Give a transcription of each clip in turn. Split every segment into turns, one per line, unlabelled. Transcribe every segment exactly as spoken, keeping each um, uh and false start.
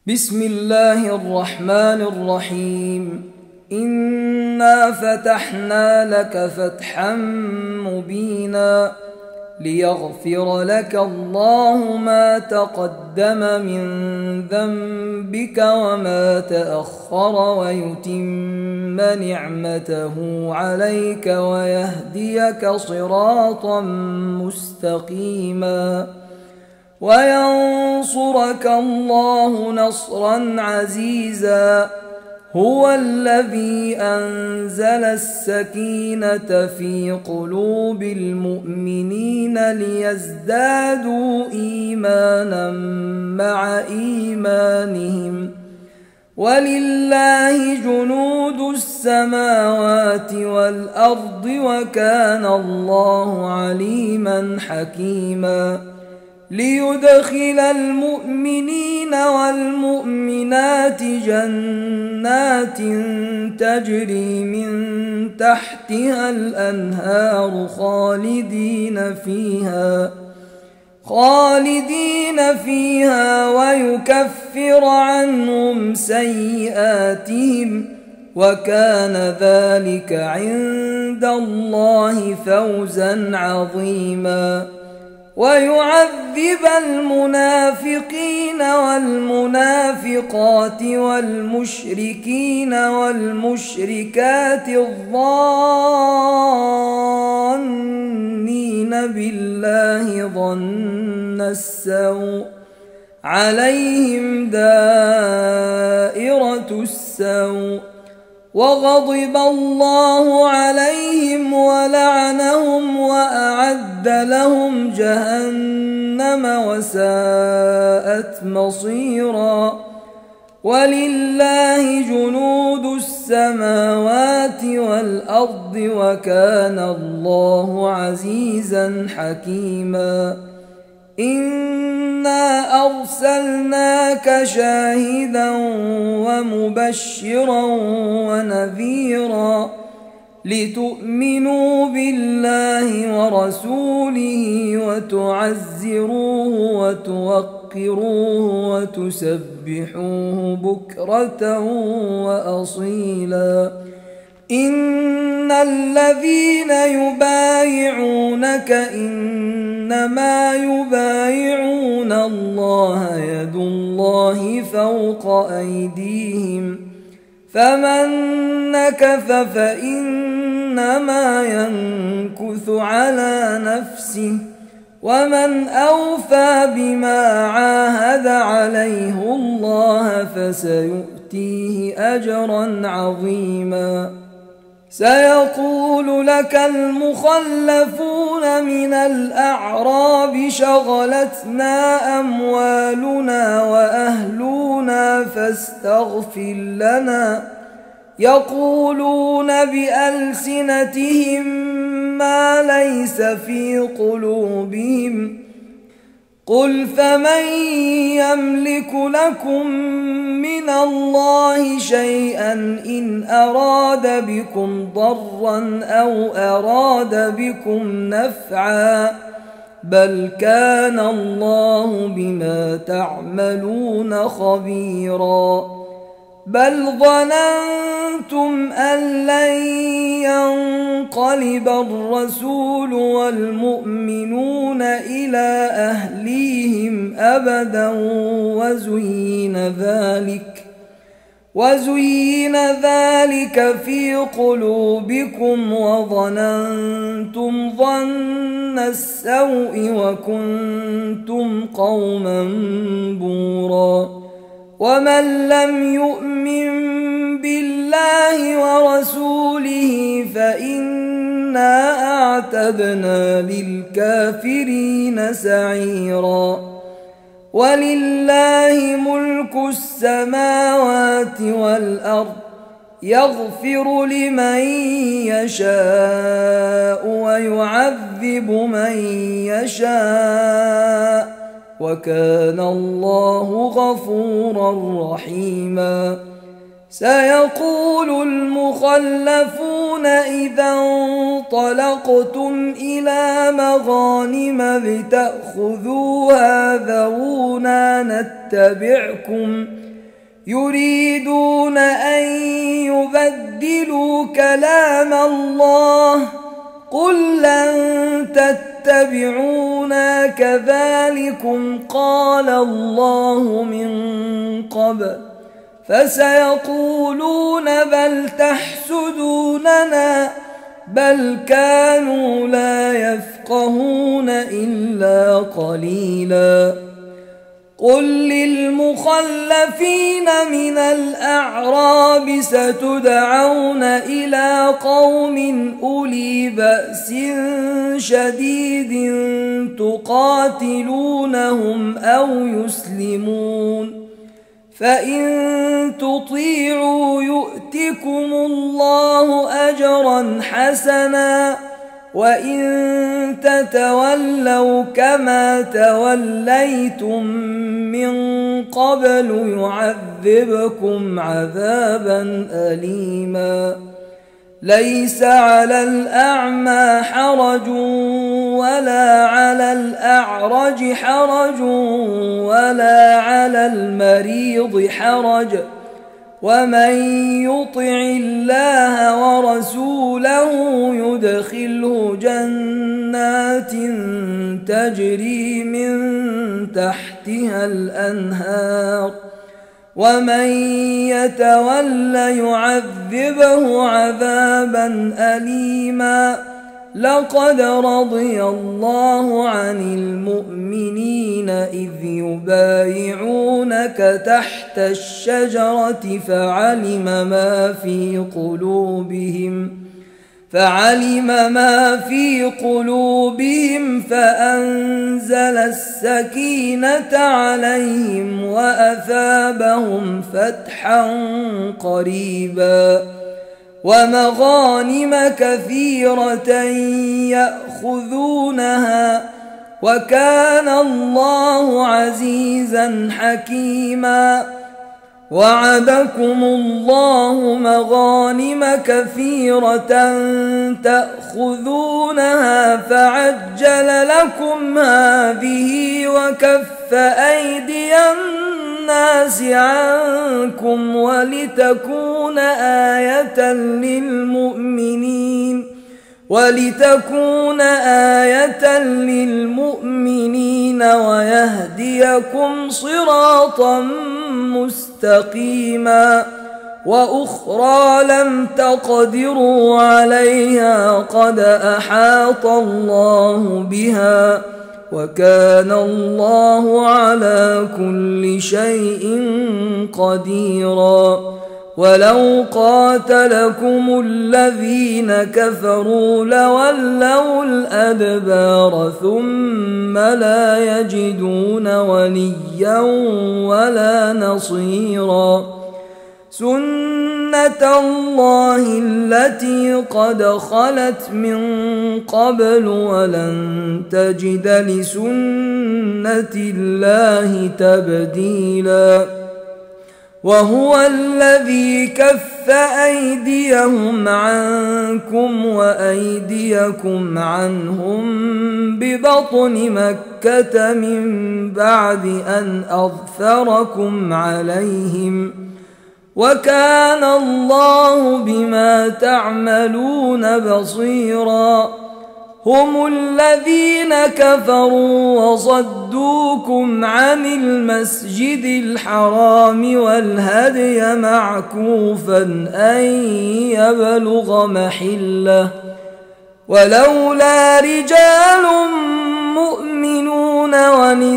بسم الله الرحمن الرحيم. إنا فتحنا لك فتحا مبينا ليغفر لك الله ما تقدم من ذنبك وما تأخر ويتم نعمته عليك ويهديك صراطا مستقيما وينصرك الله نصرا عزيزا. هو الذي أنزل السكينة في قلوب المؤمنين ليزدادوا إيمانا مع إيمانهم ولله جنود السماوات والأرض وكان الله عليما حكيما. ليدخل المؤمنين والمؤمنات جنات تجري من تحتها الأنهار خالدين فيها خالدين فيها ويكفر عنهم سيئاتهم وكان ذلك عند الله فوزا عظيما. ويعذب المنافقين والمنافقات والمشركين والمشركات الظانين بالله ظن السوء عليهم دائرة السوء وغضب الله عليهم ولعنهم وأعد لهم جهنم وساءت مصيرا. ولله جنود السماوات والأرض وكان الله عزيزا حكيما. إنا أرسلناك شاهدا ومبشرا ونذيرا لتؤمنوا بالله ورسوله وتعزروه وتوقروه وتسبحوه بكرة وأصيلا. إن الذين يبايعونك إنما يبايعون الله يد الله فوق أيديهم فمن نكث فإنما ينكث على نفسه ومن أوفى بما عاهد عليه الله فسيؤتيه أجرا عظيما. سيقول لك المخلفون من الأعراب شغلتنا أموالنا وأهلنا فاستغفر لنا يقولون بألسنتهم ما ليس في قلوبهم قل فمن يملك لكم من الله شيئا إن أراد بكم ضرا أو أراد بكم نفعا بل كان الله بما تعملون خبيرا. بل ظننتم أن لن ينقلب الرسول والمؤمنون إلى أهليهم أبدا وزين ذلك وزين ذلك في قلوبكم وظننتم ظن السوء وكنتم قوما بورا. ومن لم يؤمن بالله ورسوله فإنا أعتدنا للكافرين سعيرا. ولله ملك السماوات والأرض يغفر لمن يشاء ويعذب من يشاء وكان الله غفورا رحيما. سيقول المخلفون إذا انطلقتم إلى مغانم لتأخذوها ذرونا نتبعكم يريدون أن يبدلوا كلام الله قل لن تتبعونا كذلكم قال الله من قبل فسيقولون بل تحسدوننا بل كانوا لا يفقهون إلا قليلا قل للمخلفين من الأعراب ستدعون إلى قوم أولي بأس شديد تقاتلونهم أو يسلمون فإن تطيعوا يؤتكم الله أجرا حسنا وإن تتولوا كما توليتم من قبل يعذبكم عذابا أليما ليس على الأعمى حرج ولا على الأعرج حرج ولا على المريض حرج ومن يطع الله ورسوله يدخله جنات تجري من تحتها الأنهار ومن يتول يعذبه عذابا أليما لقد رضي الله عن المؤمنين إذ يبايعونك تحت الشجرة فعلم ما في قلوبهم فعلم ما في قلوبهم فأنزل السكينة عليهم وأثابهم فتحا قريبا ومغانم كثيرة يأخذونها وكان الله عزيزا حكيما وعدكم الله مغانم كثيرة تأخذونها فعجل لكم هذه وكف أيدي الناس عنكم ولتكون آية للمؤمنين ولتكون آية للمؤمنين ويهديكم صراطا مستقيما وأخرى لم تقدروا عليها قد أحاط الله بها وكان الله على كل شيء قديرا ولو قاتلكم الذين كفروا لولوا الأدبار ثم لا يجدون وليا ولا نصيرا سنة الله التي قد خلت من قبل ولن تجد لسنة الله تبديلا وهو الذي كف أيديهم عنكم وأيديكم عنهم ببطن مكة من بعد أن أظفركم عليهم وكان الله بما تعملون بصيرا هم الذين كفروا وصدوكم عن المسجد الحرام والهدي معكوفا أن يبلغ محله ولولا رجال مؤمنون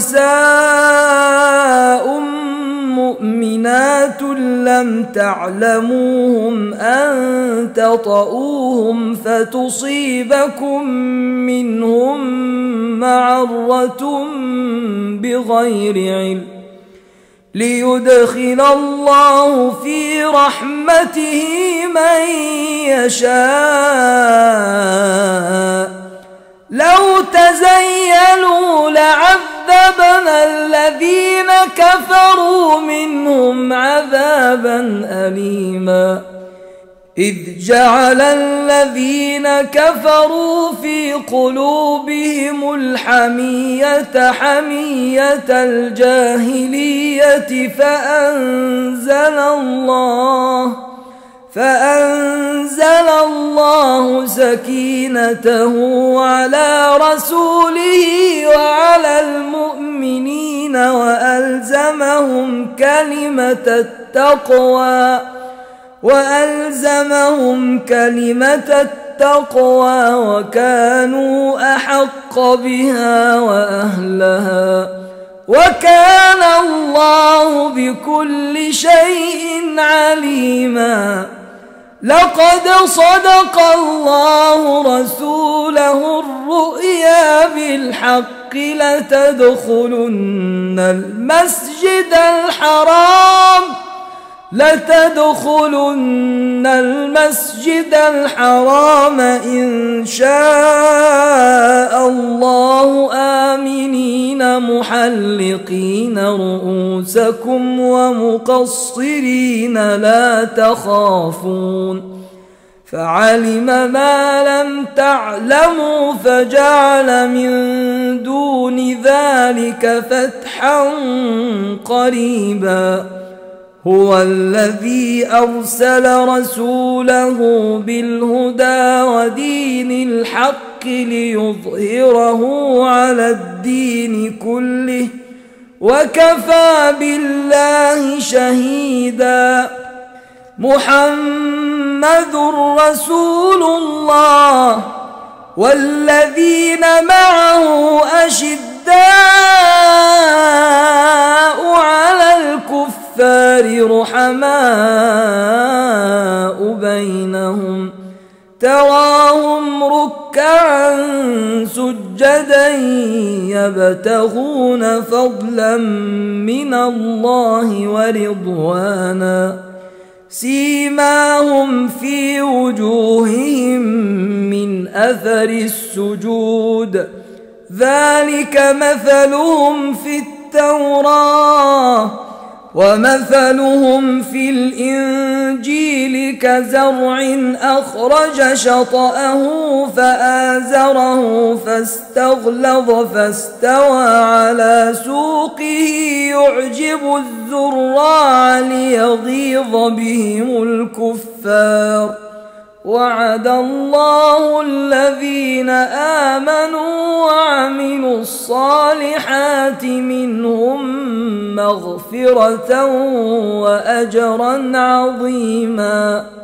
ونساء مؤمنات لم تعلموهم أن تطؤوهم فتصيبكم منهم معرة بغير علم ليدخل الله في رحمته من يشاء لو تزيلوا لعذبنا الذين كفروا منهم عذابا أليما إذ جعل الذين كفروا في قلوبهم الحمية حمية الجاهلية فأنزل الله فأنزل الله سكينته على رسوله وعلى المؤمنين وألزمهم كلمة التقوى وألزمهم كلمة التقوى وكانوا أحق بها وأهلها وكان الله بكل شيء عليما. لقد صدق الله رسوله الرؤيا بالحق لتدخلن المسجد الحرام لتدخلن المسجد الحرام إن شاء الله آمنين محلقين رؤوسكم ومقصرين لا تخافون فعلم ما لم تعلموا فجعل من دون ذلك فتحا قريبا. هو الذي أرسل رسوله بالهدى ودين الحق ليظهره على الدين كله وكفى بالله شهيدا. محمد رسول الله والذين معه أشداء على الكفر رحماء بينهم تراهم ركعا سجدا يبتغون فضلا من الله ورضوانا سيماهم في وجوههم من أثر السجود ذلك مثلهم في التوراة ومثلهم في الإنجيل كزرع أخرج شطأه فآزره فاستغلظ فاستوى على سوقه يعجب الزراع ليغيظ بهم الكفار. وعد الله الذين آمنوا وعملوا الصالحات منهم مغفرة وأجرا عظيما.